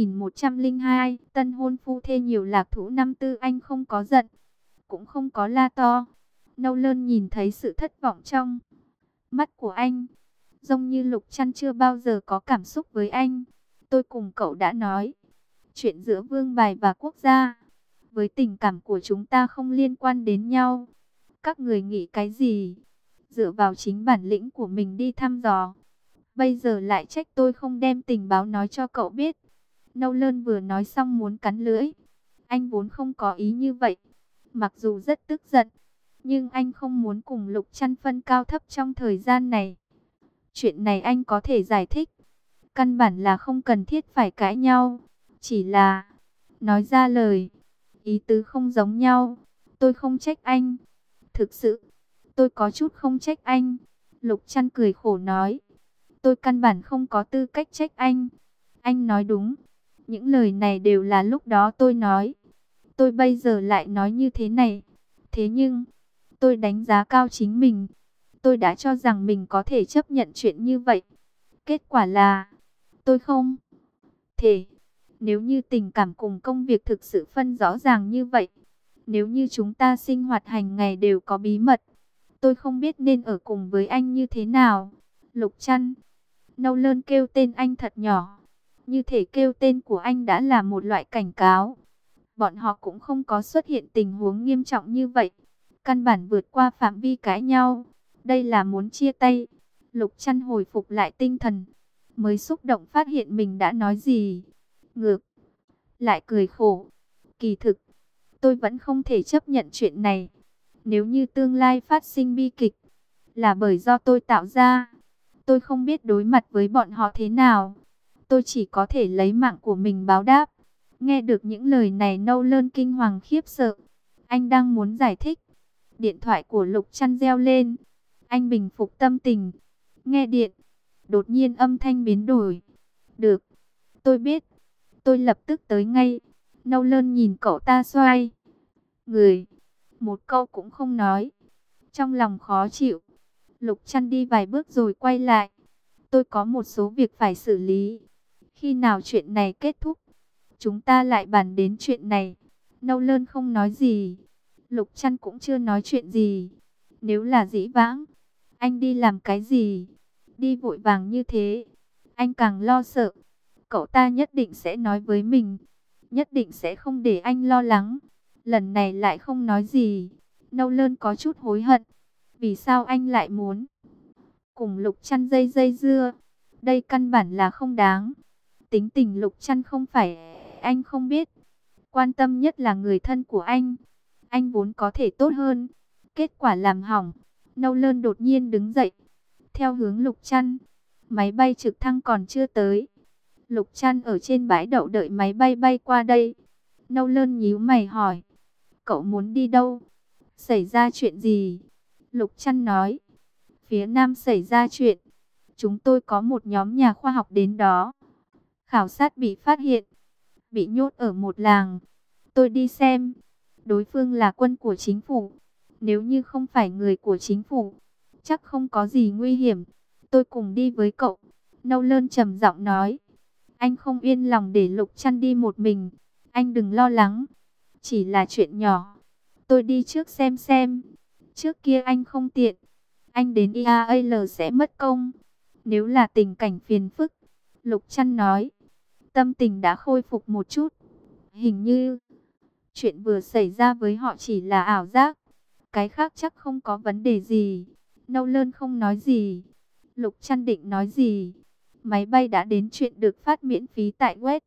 2102, tân hôn phu thê nhiều lạc thú. Năm tư anh không có giận, cũng không có la to. Nâu Lơn nhìn thấy sự thất vọng trong mắt của anh, giống như Lục Chăn chưa bao giờ có cảm xúc với anh. Tôi cùng cậu đã nói, chuyện giữa vương bài và quốc gia, với tình cảm của chúng ta không liên quan đến nhau. Các người nghĩ cái gì? Dựa vào chính bản lĩnh của mình đi thăm dò. Bây giờ lại trách tôi không đem tình báo nói cho cậu biết. Nâu Lơn vừa nói xong muốn cắn lưỡi. Anh vốn không có ý như vậy. Mặc dù rất tức giận, nhưng anh không muốn cùng Lục Chăn phân cao thấp trong thời gian này. Chuyện này anh có thể giải thích. Căn bản là không cần thiết phải cãi nhau. Chỉ là nói ra lời, ý tứ không giống nhau. Tôi không trách anh. Thực sự, tôi có chút không trách anh. Lục Chăn cười khổ nói. Tôi căn bản không có tư cách trách anh. Anh nói đúng. Những lời này đều là lúc đó tôi nói. Tôi bây giờ lại nói như thế này. Thế nhưng, tôi đánh giá cao chính mình. Tôi đã cho rằng mình có thể chấp nhận chuyện như vậy. Kết quả là, tôi không thể. Nếu như tình cảm cùng công việc thực sự phân rõ ràng như vậy. Nếu như chúng ta sinh hoạt hàng ngày đều có bí mật. Tôi không biết nên ở cùng với anh như thế nào. Lục Chăn. Nâu Lơn kêu tên anh thật nhỏ. Như thể kêu tên của anh đã là một loại cảnh cáo. Bọn họ cũng không có xuất hiện tình huống nghiêm trọng như vậy. Căn bản vượt qua phạm vi cãi nhau. Đây là muốn chia tay. Lục Chăn hồi phục lại tinh thần. Mới xúc động phát hiện mình đã nói gì. Ngược lại cười khổ. Kỳ thực, tôi vẫn không thể chấp nhận chuyện này. Nếu như tương lai phát sinh bi kịch, là bởi do tôi tạo ra. Tôi không biết đối mặt với bọn họ thế nào. Tôi chỉ có thể lấy mạng của mình báo đáp. Nghe được những lời này Nâu Lơn kinh hoàng khiếp sợ. Anh đang muốn giải thích. Điện thoại của Lục Chăn reo lên. Anh bình phục tâm tình. Nghe điện. Đột nhiên âm thanh biến đổi. Được. Tôi biết. Tôi lập tức tới ngay. Nâu Lơn nhìn cậu ta xoay người. Một câu cũng không nói. Trong lòng khó chịu. Lục Chăn đi vài bước rồi quay lại. Tôi có một số việc phải xử lý. Khi nào chuyện này kết thúc, chúng ta lại bàn đến chuyện này. Nâu Lơn không nói gì. Lục Chăn cũng chưa nói chuyện gì. Nếu là dĩ vãng, anh đi làm cái gì? Đi vội vàng như thế. Anh càng lo sợ. Cậu ta nhất định sẽ nói với mình. Nhất định sẽ không để anh lo lắng. Lần này lại không nói gì. Nâu Lơn có chút hối hận. Vì sao anh lại muốn cùng Lục Chăn dây dưa? Đây căn bản là không đáng. Tính tình Lục Chăn không phải anh không biết. Quan tâm nhất là người thân của anh. Anh vốn có thể tốt hơn. Kết quả làm hỏng. Nâu Lơn đột nhiên đứng dậy. Theo hướng Lục Chăn. Máy bay trực thăng còn chưa tới. Lục Chăn ở trên bãi đậu đợi máy bay bay qua đây. Nâu Lơn nhíu mày hỏi. Cậu muốn đi đâu? Xảy ra chuyện gì? Lục Chăn nói. Phía Nam xảy ra chuyện. Chúng tôi có một nhóm nhà khoa học đến đó. Khảo sát bị phát hiện. Bị nhốt ở một làng. Tôi đi xem. Đối phương là quân của chính phủ. Nếu như không phải người của chính phủ, chắc không có gì nguy hiểm. Tôi cùng đi với cậu. Nâu Lơn trầm giọng nói. Anh không yên lòng để Lục Chăn đi một mình. Anh đừng lo lắng. Chỉ là chuyện nhỏ. Tôi đi trước xem. Trước kia anh không tiện. Anh đến IAL sẽ mất công. Nếu là tình cảnh phiền phức. Lục Chăn nói. Tâm tình đã khôi phục một chút. Hình như chuyện vừa xảy ra với họ chỉ là ảo giác. Cái khác chắc không có vấn đề gì. Nâu Lơn không nói gì. Lục Chăn định nói gì? Máy bay đã đến. Chuyện được phát miễn phí tại web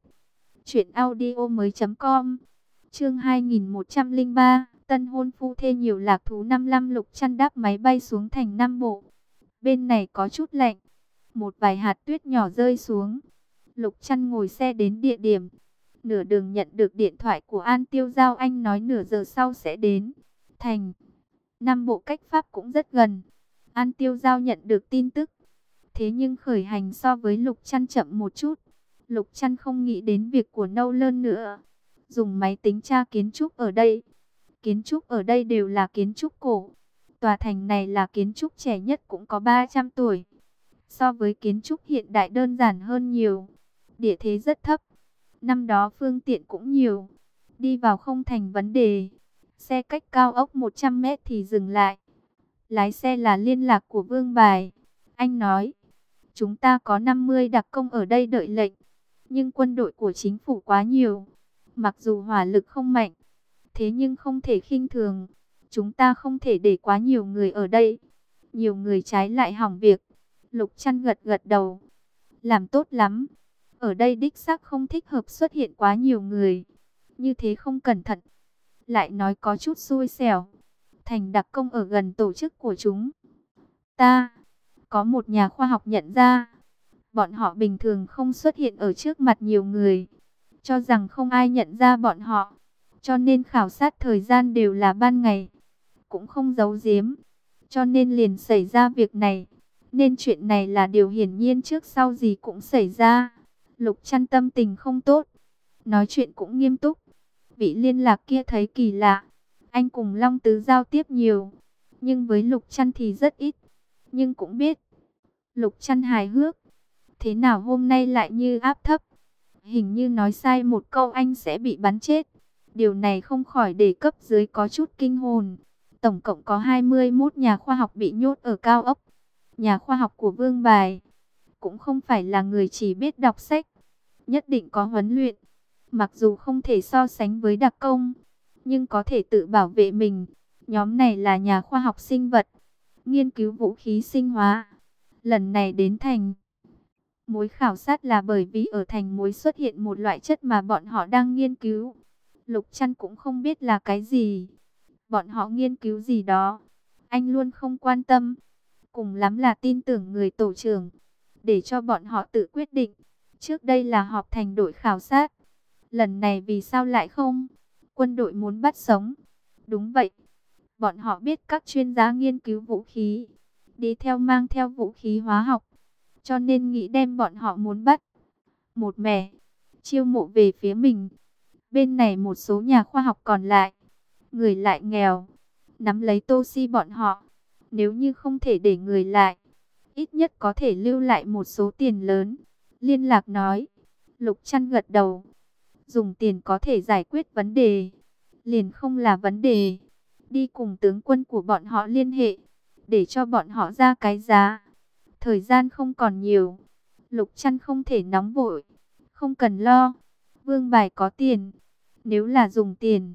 truyệnaudiomoi.com. Chương 2103, tân hôn phu thê nhiều lạc thú. 55 Lục Chăn đáp máy bay xuống thành Nam Bộ. Bên này có chút lạnh. Một vài hạt tuyết nhỏ rơi xuống. Lục Chăn ngồi xe đến địa điểm. Nửa đường nhận được điện thoại của An Tiêu Giao, anh nói nửa giờ sau sẽ đến. Thành Nam Bộ cách Pháp cũng rất gần. An Tiêu Giao nhận được tin tức. Thế nhưng khởi hành so với Lục Trăn chậm một chút. Lục Trăn không nghĩ đến việc của Nolan nữa. Dùng máy tính tra kiến trúc ở đây. Kiến trúc ở đây đều là kiến trúc cổ. Tòa thành này là kiến trúc trẻ nhất cũng có 300 tuổi. So với kiến trúc hiện đại đơn giản hơn nhiều. Địa thế rất thấp. Năm đó phương tiện cũng nhiều. Đi vào không thành vấn đề. Xe cách cao ốc 100 mét thì dừng lại. Lái xe là liên lạc của Vương Bài. Anh nói, chúng ta có 50 đặc công ở đây đợi lệnh. Nhưng quân đội của chính phủ quá nhiều. Mặc dù hỏa lực không mạnh, thế nhưng không thể khinh thường. Chúng ta không thể để quá nhiều người ở đây. Nhiều người trái lại hỏng việc. Lục Trăn gật gật đầu. Làm tốt lắm. Ở đây đích xác không thích hợp xuất hiện quá nhiều người. Như thế không cẩn thận. Lại nói có chút xui xẻo. Thành đặc công ở gần tổ chức của chúng ta. Có một nhà khoa học nhận ra. Bọn họ bình thường không xuất hiện ở trước mặt nhiều người. Cho rằng không ai nhận ra bọn họ. Cho nên khảo sát thời gian đều là ban ngày. Cũng không giấu giếm. Cho nên liền xảy ra việc này. Nên chuyện này là điều hiển nhiên, trước sau gì cũng xảy ra. Lục Trăn tâm tình không tốt. Nói chuyện cũng nghiêm túc. Vị liên lạc kia thấy kỳ lạ. Anh cùng Long Tứ giao tiếp nhiều. Nhưng với Lục Trăn thì rất ít. Nhưng cũng biết. Lục Trăn hài hước. Thế nào hôm nay lại như áp thấp. Hình như nói sai một câu anh sẽ bị bắn chết. Điều này không khỏi để cấp dưới có chút kinh hồn. Tổng cộng có 21 nhà khoa học bị nhốt ở cao ốc. Nhà khoa học của Vương Bài cũng không phải là người chỉ biết đọc sách. Nhất định có huấn luyện. Mặc dù không thể so sánh với đặc công, nhưng có thể tự bảo vệ mình. Nhóm này là nhà khoa học sinh vật, nghiên cứu vũ khí sinh hóa. Lần này đến thành Mối khảo sát là bởi vì ở thành Mối xuất hiện một loại chất mà bọn họ đang nghiên cứu. Lục Trăn cũng không biết là cái gì. Bọn họ nghiên cứu gì đó, anh luôn không quan tâm. Cùng lắm là tin tưởng người tổ trưởng, để cho bọn họ tự quyết định. Trước đây là họp thành đội khảo sát. Lần này vì sao lại không? Quân đội muốn bắt sống. Đúng vậy. Bọn họ biết các chuyên gia nghiên cứu vũ khí, đi theo mang theo vũ khí hóa học. Cho nên nghĩ đem bọn họ muốn bắt một mẻ, chiêu mộ về phía mình. Bên này một số nhà khoa học còn lại, người lại nghèo, nắm lấy tô si bọn họ. Nếu như không thể để người lại, ít nhất có thể lưu lại một số tiền lớn. Liên lạc nói. Lục Trăn gật đầu. Dùng tiền có thể giải quyết vấn đề, liền không là vấn đề. Đi cùng tướng quân của bọn họ liên hệ, để cho bọn họ ra cái giá. Thời gian không còn nhiều. Lục Trăn không thể nóng vội. Không cần lo. Vương Bài có tiền. Nếu là dùng tiền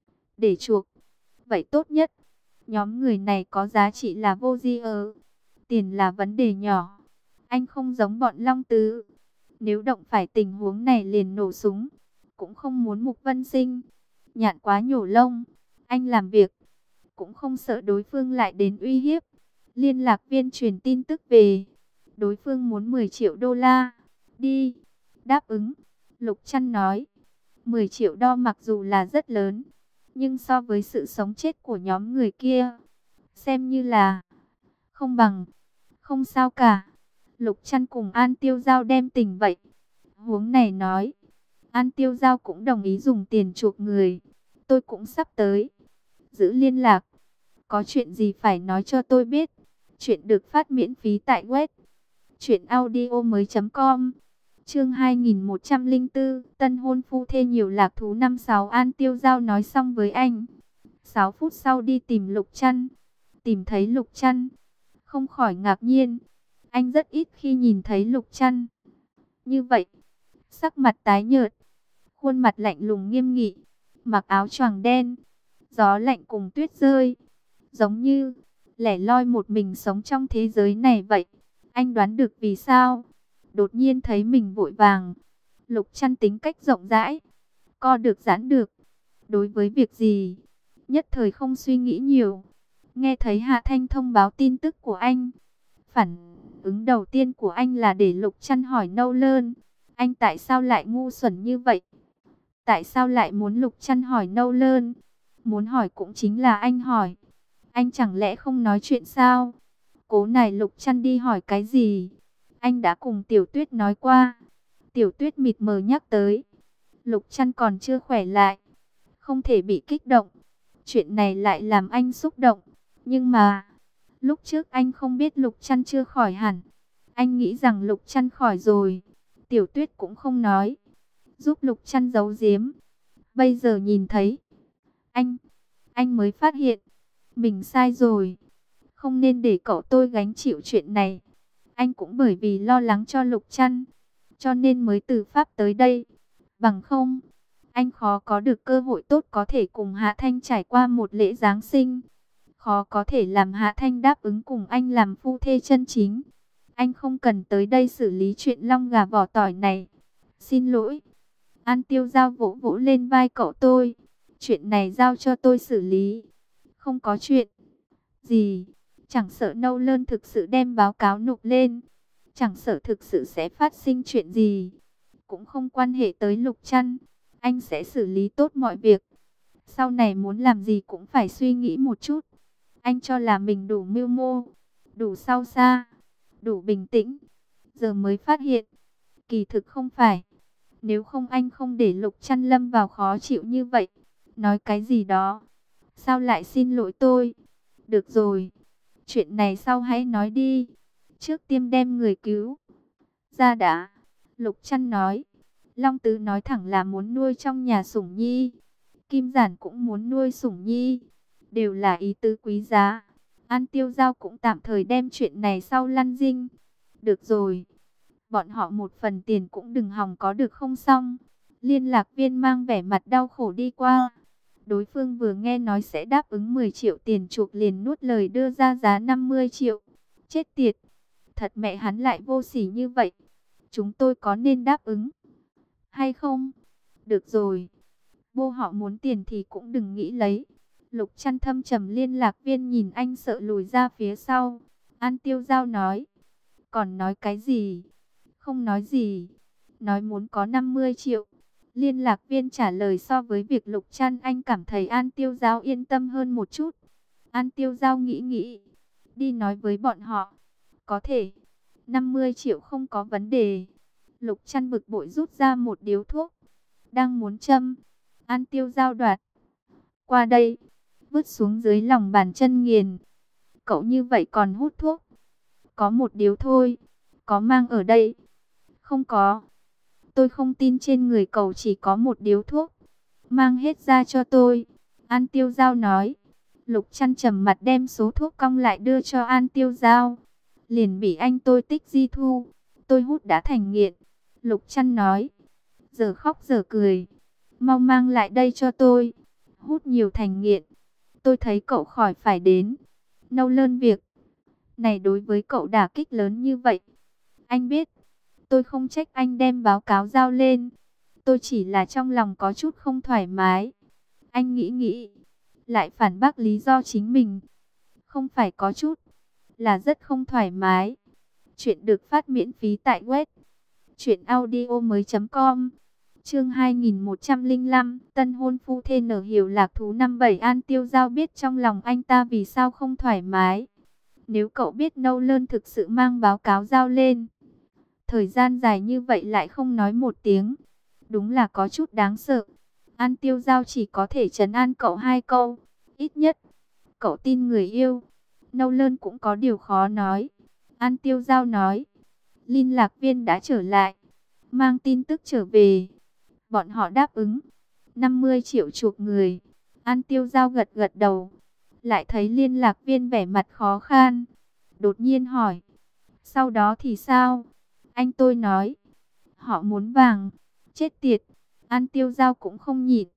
để chuộc, vậy tốt nhất. Nhóm người này có giá trị là vô di ơ. Tiền là vấn đề nhỏ. Anh không giống bọn Long Tứ. Nếu động phải tình huống này liền nổ súng. Cũng không muốn Mục Vân Sinh nhạn quá nhổ lông. Anh làm việc cũng không sợ đối phương lại đến uy hiếp. Liên lạc viên truyền tin tức về. Đối phương muốn 10 triệu đô la. Đi. Đáp ứng. Lục Trăn nói. 10 triệu đô mặc dù là rất lớn, nhưng so với sự sống chết của nhóm người kia, xem như là không bằng. Không sao cả. Lục Trăn cùng An Tiêu Giao đem tình vậy. Huống này nói. An Tiêu Giao cũng đồng ý dùng tiền chuộc người. Tôi cũng sắp tới. Giữ liên lạc. Có chuyện gì phải nói cho tôi biết. Chuyện được phát miễn phí tại web truyệnaudiomoi.com. Chương 2104, tân hôn phu thê nhiều lạc thú. 56. An Tiêu Giao nói xong với anh. 6 phút sau đi tìm Lục Trăn. Tìm thấy Lục Trăn, không khỏi ngạc nhiên. Anh rất ít khi nhìn thấy Lục Trăn như vậy. Sắc mặt tái nhợt, khuôn mặt lạnh lùng nghiêm nghị, mặc áo choàng đen. Gió lạnh cùng tuyết rơi, giống như lẻ loi một mình sống trong thế giới này vậy. Anh đoán được vì sao. Đột nhiên thấy mình vội vàng. Lục Trăn tính cách rộng rãi, co được giãn được. Đối với việc gì, nhất thời không suy nghĩ nhiều. Nghe thấy Hạ Thanh thông báo tin tức của anh, phản ứng đầu tiên của anh là để Lục Trăn hỏi Nolan. Anh tại sao lại ngu xuẩn như vậy? Tại sao lại muốn Lục Trăn hỏi Nâu Lơn? Muốn hỏi cũng chính là anh hỏi. Anh chẳng lẽ không nói chuyện sao? Cố này Lục Trăn đi hỏi cái gì? Anh đã cùng Tiểu Tuyết nói qua. Tiểu Tuyết mịt mờ nhắc tới. Lục Trăn còn chưa khỏe lại. Không thể bị kích động. Chuyện này lại làm anh xúc động. Nhưng mà, lúc trước anh không biết Lục Trăn chưa khỏi hẳn. Anh nghĩ rằng Lục Trăn khỏi rồi. Tiểu Tuyết cũng không nói. Giúp Lục Trăn giấu giếm. Bây giờ nhìn thấy. Anh mới phát hiện. Mình sai rồi. Không nên để cậu tôi gánh chịu chuyện này. Anh cũng bởi vì lo lắng cho Lục Trăn. Cho nên mới từ Pháp tới đây. Bằng không, anh khó có được cơ hội tốt có thể cùng Hạ Thanh trải qua một lễ Giáng sinh. Khó có thể làm Hạ Thanh đáp ứng cùng anh làm phu thê chân chính. Anh không cần tới đây xử lý chuyện long gà vỏ tỏi này. Xin lỗi. An Tiêu Giao vỗ vỗ lên vai cậu tôi. Chuyện này giao cho tôi xử lý. Không có chuyện gì. Chẳng sợ Nâu Lơn thực sự đem báo cáo nộp lên. Chẳng sợ thực sự sẽ phát sinh chuyện gì. Cũng không quan hệ tới Lục Trăn. Anh sẽ xử lý tốt mọi việc. Sau này muốn làm gì cũng phải suy nghĩ một chút. Anh cho là mình đủ mưu mô, đủ sâu xa, đủ bình tĩnh. Giờ mới phát hiện, kỳ thực không phải. Nếu không anh không để Lục Trăn lâm vào khó chịu như vậy. Nói cái gì đó. Sao lại xin lỗi tôi? Được rồi. Chuyện này sau hãy nói đi. Trước tiên đem người cứu ra đã. Lục Trăn nói. Long Tứ nói thẳng là muốn nuôi trong nhà Sủng Nhi. Kim Giản cũng muốn nuôi Sủng Nhi. Đều là ý tứ quý giá. An Tiêu Giao cũng tạm thời đem chuyện này sau lăn dinh. Được rồi. Bọn họ một phần tiền cũng đừng hòng có được không xong. Liên lạc viên mang vẻ mặt đau khổ đi qua. Đối phương vừa nghe nói sẽ đáp ứng 10 triệu tiền chuộc liền nuốt lời đưa ra giá 50 triệu. Chết tiệt. Thật mẹ hắn lại vô sỉ như vậy. Chúng tôi có nên đáp ứng hay không? Được rồi. Vô họ muốn tiền thì cũng đừng nghĩ lấy. Lục Trăn thâm trầm liên lạc viên nhìn anh sợ lùi ra phía sau. An Tiêu Giao nói. Còn nói cái gì? Không nói gì. Nói muốn có 50 triệu. Liên lạc viên trả lời so với việc Lục Trăn anh cảm thấy An Tiêu Giao yên tâm hơn một chút. An Tiêu Giao nghĩ. Đi nói với bọn họ. Có thể. 50 triệu không có vấn đề. Lục Trăn bực bội rút ra một điếu thuốc. Đang muốn châm. An Tiêu Giao đoạt. Qua đây. Vứt xuống dưới lòng bàn chân nghiền. Cậu như vậy còn hút thuốc. Có một điếu thôi. Có mang ở đây. Không có. Tôi không tin trên người cậu chỉ có một điếu thuốc. Mang hết ra cho tôi. An Tiêu Giao nói. Lục Trăn trầm mặt đem số thuốc cong lại đưa cho An Tiêu Giao. Liền bị anh tôi tích di thu. Tôi hút đã thành nghiện. Lục Trăn nói. Giờ khóc giờ cười. Mau mang lại đây cho tôi. Hút nhiều thành nghiện. Tôi thấy cậu khỏi phải đến. Nâu Lơn việc này đối với cậu đả kích lớn như vậy. Anh biết. Tôi không trách anh đem báo cáo giao lên. Tôi chỉ là trong lòng có chút không thoải mái. Anh nghĩ. Lại phản bác lý do chính mình. Không phải có chút. Là rất không thoải mái. Chuyện được phát miễn phí tại web truyệnaudiomoi.com. Chương 2105, tân hôn phu thê nở hiểu lạc thú. 57. An Tiêu Giao biết trong lòng anh ta vì sao không thoải mái. Nếu cậu biết Nâu Lơn thực sự mang báo cáo giao lên, thời gian dài như vậy lại không nói một tiếng, đúng là có chút đáng sợ. An Tiêu Giao chỉ có thể trấn an cậu 2 câu. Ít nhất, cậu tin người yêu. Nâu Lơn cũng có điều khó nói. An Tiêu Giao nói. Liên lạc viên đã trở lại. Mang tin tức trở về. Bọn họ đáp ứng 50 triệu chuộc người. An Tiêu Giao gật gật đầu. Lại thấy liên lạc viên vẻ mặt khó khăn. Đột nhiên hỏi. Sau đó thì sao? Anh tôi nói. Họ muốn vàng. Chết tiệt. An Tiêu Giao cũng không nhịn.